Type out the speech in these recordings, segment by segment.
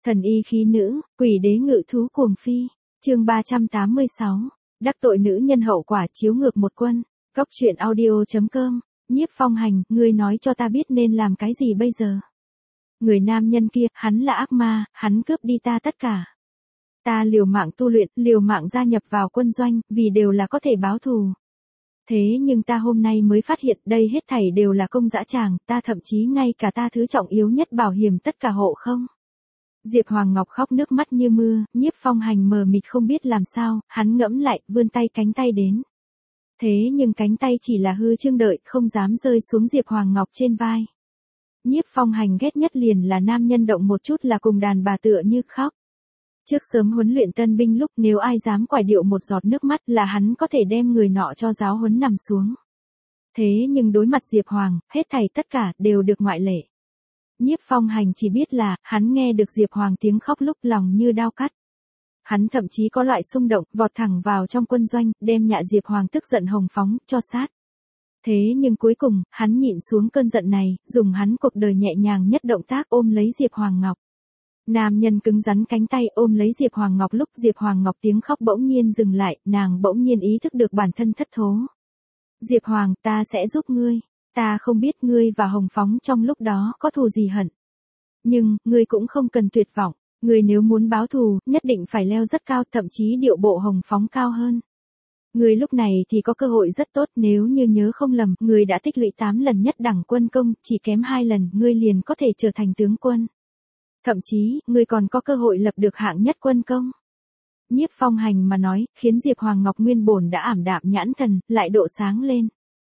Thần y khí nữ, quỷ đế ngự thú cuồng phi. Chương 386. Đắc tội nữ nhân hậu quả chiếu ngược một quân. Góc truyện audio.com. Nhiếp Phong Hành, ngươi nói cho ta biết nên làm cái gì bây giờ? Người nam nhân kia, hắn là ác ma, hắn cướp đi ta tất cả. Ta liều mạng tu luyện, liều mạng gia nhập vào quân doanh, vì đều là có thể báo thù. Thế nhưng ta hôm nay mới phát hiện đây hết thảy đều là công dã tràng, ta thậm chí ngay cả ta thứ trọng yếu nhất bảo hiểm tất cả hộ không. Diệp Hoàng Ngọc khóc nước mắt như mưa, Nhiếp Phong Hành mờ mịt không biết làm sao, hắn ngẫm lại, vươn tay cánh tay đến. Thế nhưng cánh tay chỉ là hư trương đợi, không dám rơi xuống Diệp Hoàng Ngọc trên vai. Nhiếp Phong Hành ghét nhất liền là nam nhân động một chút là cùng đàn bà tựa như khóc. Trước sớm huấn luyện tân binh lúc nếu ai dám quải điệu một giọt nước mắt là hắn có thể đem người nọ cho giáo huấn nằm xuống. Thế nhưng đối mặt Diệp Hoàng, hết thảy tất cả đều được ngoại lệ. Nhiếp Phong Hành chỉ biết là, hắn nghe được Diệp Hoàng tiếng khóc lúc lòng như đao cắt. Hắn thậm chí có loại xung động, vọt thẳng vào trong quân doanh, đem nhạ Diệp Hoàng tức giận hồng phóng, cho sát. Thế nhưng cuối cùng, hắn nhịn xuống cơn giận này, dùng hắn cuộc đời nhẹ nhàng nhất động tác ôm lấy Diệp Hoàng Ngọc. Nam nhân cứng rắn cánh tay ôm lấy Diệp Hoàng Ngọc lúc Diệp Hoàng Ngọc tiếng khóc bỗng nhiên dừng lại, nàng bỗng nhiên ý thức được bản thân thất thố. Diệp Hoàng, ta sẽ giúp ngươi. Ta không biết ngươi và Hồng Phóng trong lúc đó có thù gì hận. Nhưng, ngươi cũng không cần tuyệt vọng. Ngươi nếu muốn báo thù, nhất định phải leo rất cao, thậm chí điệu bộ Hồng Phóng cao hơn. Ngươi lúc này thì có cơ hội rất tốt, nếu như nhớ không lầm, ngươi đã tích lũy 8 lần nhất đẳng quân công, chỉ kém 2 lần, ngươi liền có thể trở thành tướng quân. Thậm chí, ngươi còn có cơ hội lập được hạng nhất quân công. Nhiếp Phong Hành mà nói, khiến Diệp Hoàng Ngọc nguyên bổn đã ảm đạm nhãn thần, lại độ sáng lên.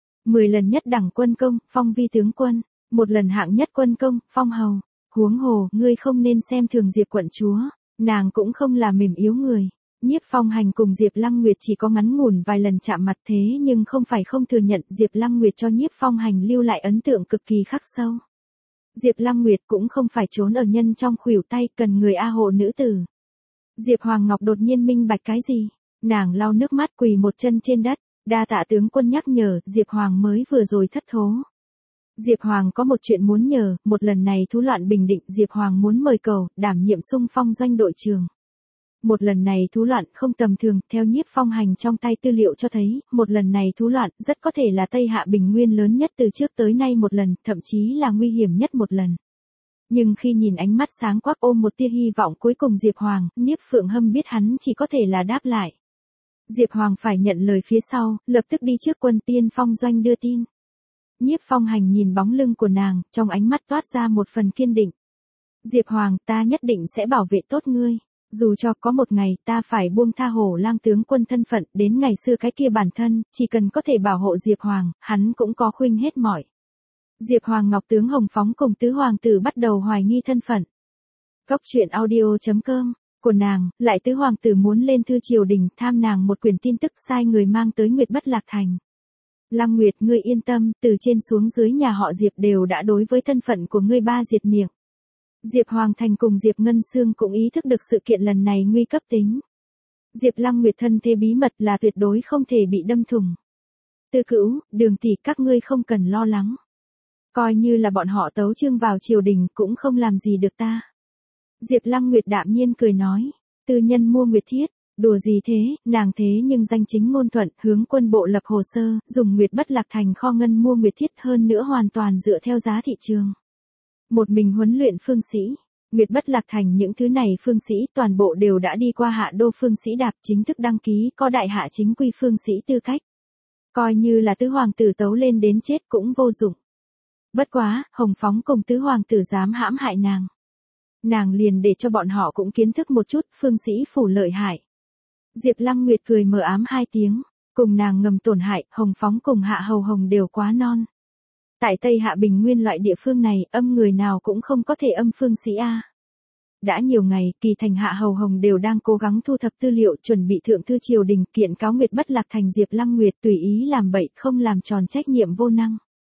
10 lần nhất đẳng quân công, phong vi tướng quân, 1 lần hạng nhất quân công, phong hầu. Huống hồ, ngươi không nên xem thường Diệp quận chúa, nàng cũng không là mềm yếu người. Nhiếp Phong Hành cùng Diệp Lăng Nguyệt chỉ có ngắn ngủn vài lần chạm mặt thế nhưng không phải không thừa nhận Diệp Lăng Nguyệt cho Nhiếp Phong Hành lưu lại ấn tượng cực kỳ khắc sâu. Diệp Lăng Nguyệt cũng không phải trốn ở nhân trong khuỷu tay cần người a hộ nữ tử. Diệp Hoàng Ngọc đột nhiên minh bạch cái gì? Nàng lau nước mắt quỳ một chân trên đất, đa tạ tướng quân nhắc nhở, Diệp Hoàng mới vừa rồi thất thố. Diệp Hoàng có một chuyện muốn nhờ, một lần này thú loạn bình định Diệp Hoàng muốn mời cầu, đảm nhiệm xung phong doanh đội trường. Một lần này thú loạn không tầm thường, theo Nhiếp Phong Hành trong tay tư liệu cho thấy, một lần này thú loạn rất có thể là Tây Hạ Bình Nguyên lớn nhất từ trước tới nay một lần, thậm chí là nguy hiểm nhất một lần. Nhưng khi nhìn ánh mắt sáng quắc ôm một tia hy vọng cuối cùng Diệp Hoàng, Nhiếp Phượng Hâm biết hắn chỉ có thể là đáp lại. Diệp Hoàng phải nhận lời phía sau, lập tức đi trước quân tiên phong doanh đưa tin. Nhiếp Phong Hành nhìn bóng lưng của nàng, trong ánh mắt toát ra một phần kiên định. Diệp Hoàng, ta nhất định sẽ bảo vệ tốt ngươi. Dù cho có một ngày ta phải buông tha Hổ Lang tướng quân thân phận, đến ngày xưa cái kia bản thân, chỉ cần có thể bảo hộ Diệp Hoàng, hắn cũng có khuynh hết mọi. Diệp Hoàng Ngọc tướng Hồng Phóng cùng tứ hoàng tử bắt đầu hoài nghi thân phận. Góc truyện audio.com. Của nàng, lại tứ hoàng tử muốn lên thư triều đình tham nàng một quyển tin tức sai người mang tới Nguyệt Bất Lạc Thành. Lăng Nguyệt, ngươi yên tâm, từ trên xuống dưới nhà họ Diệp đều đã đối với thân phận của ngươi ba diệt miệng. Diệp Hoàng Thành cùng Diệp Ngân Sương cũng ý thức được sự kiện lần này nguy cấp tính. Diệp Lăng Nguyệt thân thế bí mật là tuyệt đối không thể bị đâm thủng. Tư Cữu, Đường tỷ các ngươi không cần lo lắng. Coi như là bọn họ tấu chương vào triều đình cũng không làm gì được ta. Diệp Lăng Nguyệt đạm nhiên cười nói, tư nhân mua Nguyệt Thiết, đùa gì thế, nàng thế nhưng danh chính ngôn thuận hướng quân bộ lập hồ sơ, dùng Nguyệt Bất Lạc Thành kho ngân mua Nguyệt Thiết hơn nữa hoàn toàn dựa theo giá thị trường. Một mình huấn luyện phương sĩ, Nguyệt Bất Lạc Thành những thứ này phương sĩ toàn bộ đều đã đi qua hạ đô phương sĩ đạp chính thức đăng ký có đại hạ chính quy phương sĩ tư cách. Coi như là tứ hoàng tử tấu lên đến chết cũng vô dụng. Bất quá, Hồng Phóng cùng tứ hoàng tử dám hãm hại nàng. Nàng liền để cho bọn họ cũng kiến thức một chút phương sĩ phủ lợi hại. Diệp Lăng Nguyệt cười mờ ám 2 tiếng, cùng nàng ngầm tổn hại, Hồng Phóng cùng Hạ Hầu Hồng đều quá non. Tại Tây Hạ Bình Nguyên loại địa phương này, âm người nào cũng không có thể âm phương sĩ A. Đã nhiều ngày, Kỳ Thành Hạ Hầu Hồng đều đang cố gắng thu thập tư liệu chuẩn bị thượng thư triều đình kiện cáo Nguyệt Bất Lạc Thành Diệp Lăng Nguyệt tùy ý làm bậy không làm tròn trách nhiệm vô năng.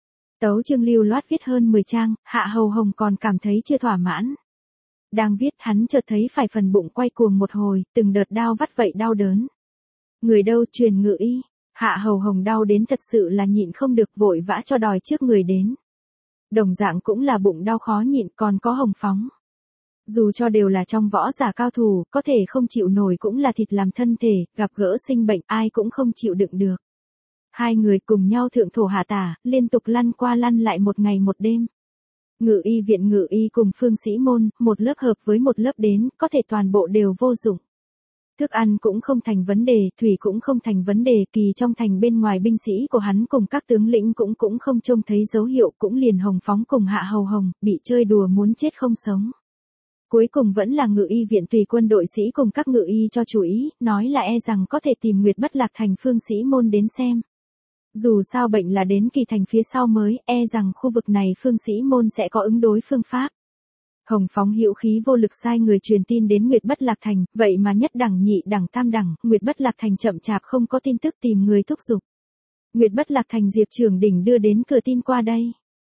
Tấu chương lưu loát viết hơn 10 trang, Hạ Hầu Hồng còn cảm thấy chưa thỏa mãn. Đang viết hắn chợt thấy phải phần bụng quay cuồng một hồi, từng đợt đau vắt vậy đau đớn. Người đâu truyền ngự y, Hạ Hầu Hồng đau đến thật sự là nhịn không được vội vã cho đòi trước người đến. Đồng dạng cũng là bụng đau khó nhịn còn có Hồng Phóng. Dù cho đều là trong võ giả cao thủ, có thể không chịu nổi cũng là thịt làm thân thể, gặp gỡ sinh bệnh ai cũng không chịu đựng được. Hai người cùng nhau thượng thổ hạ tả, liên tục lăn qua lăn lại một ngày một đêm. Ngự y viện ngự y cùng phương sĩ môn, một lớp hợp với một lớp đến, có thể toàn bộ đều vô dụng. Thức ăn cũng không thành vấn đề, thủy cũng không thành vấn đề, kỳ trong thành bên ngoài binh sĩ của hắn cùng các tướng lĩnh cũng không trông thấy dấu hiệu, cũng liền Hồng Phóng cùng Hạ Hầu Hồng, bị chơi đùa muốn chết không sống. Cuối cùng vẫn là ngự y viện tùy quân đội sĩ cùng các ngự y cho chú ý, nói là e rằng có thể tìm Nguyệt Bất Lạc Thành phương sĩ môn đến xem. Dù sao bệnh là đến kỳ thành phía sau mới, e rằng khu vực này phương sĩ môn sẽ có ứng đối phương pháp. Hồng Phóng hữu khí vô lực sai người truyền tin đến Nguyệt Bất Lạc Thành, vậy mà nhất đẳng nhị đẳng tam đẳng, Nguyệt Bất Lạc Thành chậm chạp không có tin tức tìm người thúc giục. Nguyệt Bất Lạc Thành Diệp Trường Đỉnh đưa đến cửa tin qua đây.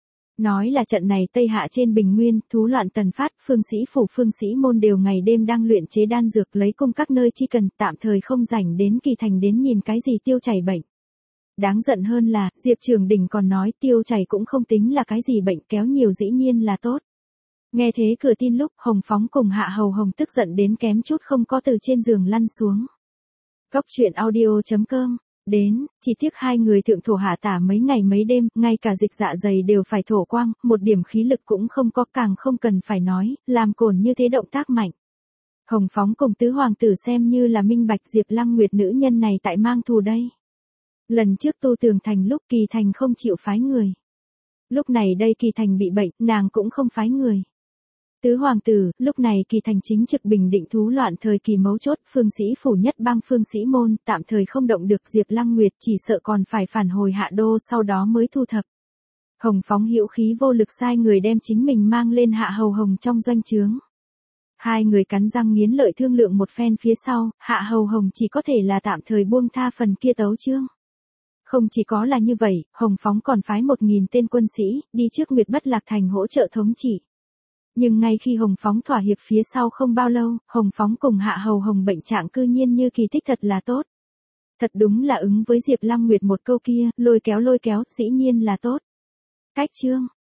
Nói là trận này Tây Hạ trên Bình Nguyên, thú loạn tần phát, phương sĩ phủ phương sĩ môn đều ngày đêm đang luyện chế đan dược lấy cung các nơi chi cần, tạm thời không rảnh đến kỳ thành đến nhìn cái gì tiêu chảy bệnh. Đáng giận hơn là, Diệp Trường Đỉnh còn nói tiêu chảy cũng không tính là cái gì bệnh, kéo nhiều dĩ nhiên là tốt. Nghe thế cửa tin lúc, Hồng Phóng cùng Hạ Hầu Hồng tức giận đến kém chút không có từ trên giường lăn xuống. Góc truyện audio.com Đến, chỉ tiếc hai người thượng thổ hạ tả mấy ngày mấy đêm, ngay cả dịch dạ dày đều phải thổ quang, một điểm khí lực cũng không có, càng không cần phải nói, làm cồn như thế động tác mạnh. Hồng Phóng cùng tứ hoàng tử xem như là minh bạch Diệp Lăng Nguyệt nữ nhân này tại mang thù đây. Lần trước tu tường thành lúc kỳ thành không chịu phái người. Lúc này đây kỳ thành bị bệnh, nàng cũng không phái người. Tứ hoàng tử, lúc này kỳ thành chính trực bình định thú loạn thời kỳ mấu chốt, phương sĩ phủ nhất bang phương sĩ môn, tạm thời không động được Diệp Lăng Nguyệt, chỉ sợ còn phải phản hồi hạ đô sau đó mới thu thập. Hồng Phóng hữu khí vô lực sai người đem chính mình mang lên Hạ Hầu Hồng trong doanh trướng. Hai người cắn răng nghiến lợi thương lượng một phen phía sau, Hạ Hầu Hồng chỉ có thể là tạm thời buông tha phần kia tấu chương. Không chỉ có là như vậy, Hồng Phóng còn phái 1.000 tên quân sĩ, đi trước Nguyệt Bất Lạc Thành hỗ trợ thống trị. Nhưng ngay khi Hồng Phóng thỏa hiệp phía sau không bao lâu, Hồng Phóng cùng Hạ Hầu Hồng bệnh trạng cư nhiên như kỳ tích thật là tốt. Thật đúng là ứng với Diệp Lăng Nguyệt một câu kia, lôi kéo, dĩ nhiên là tốt. Cách chương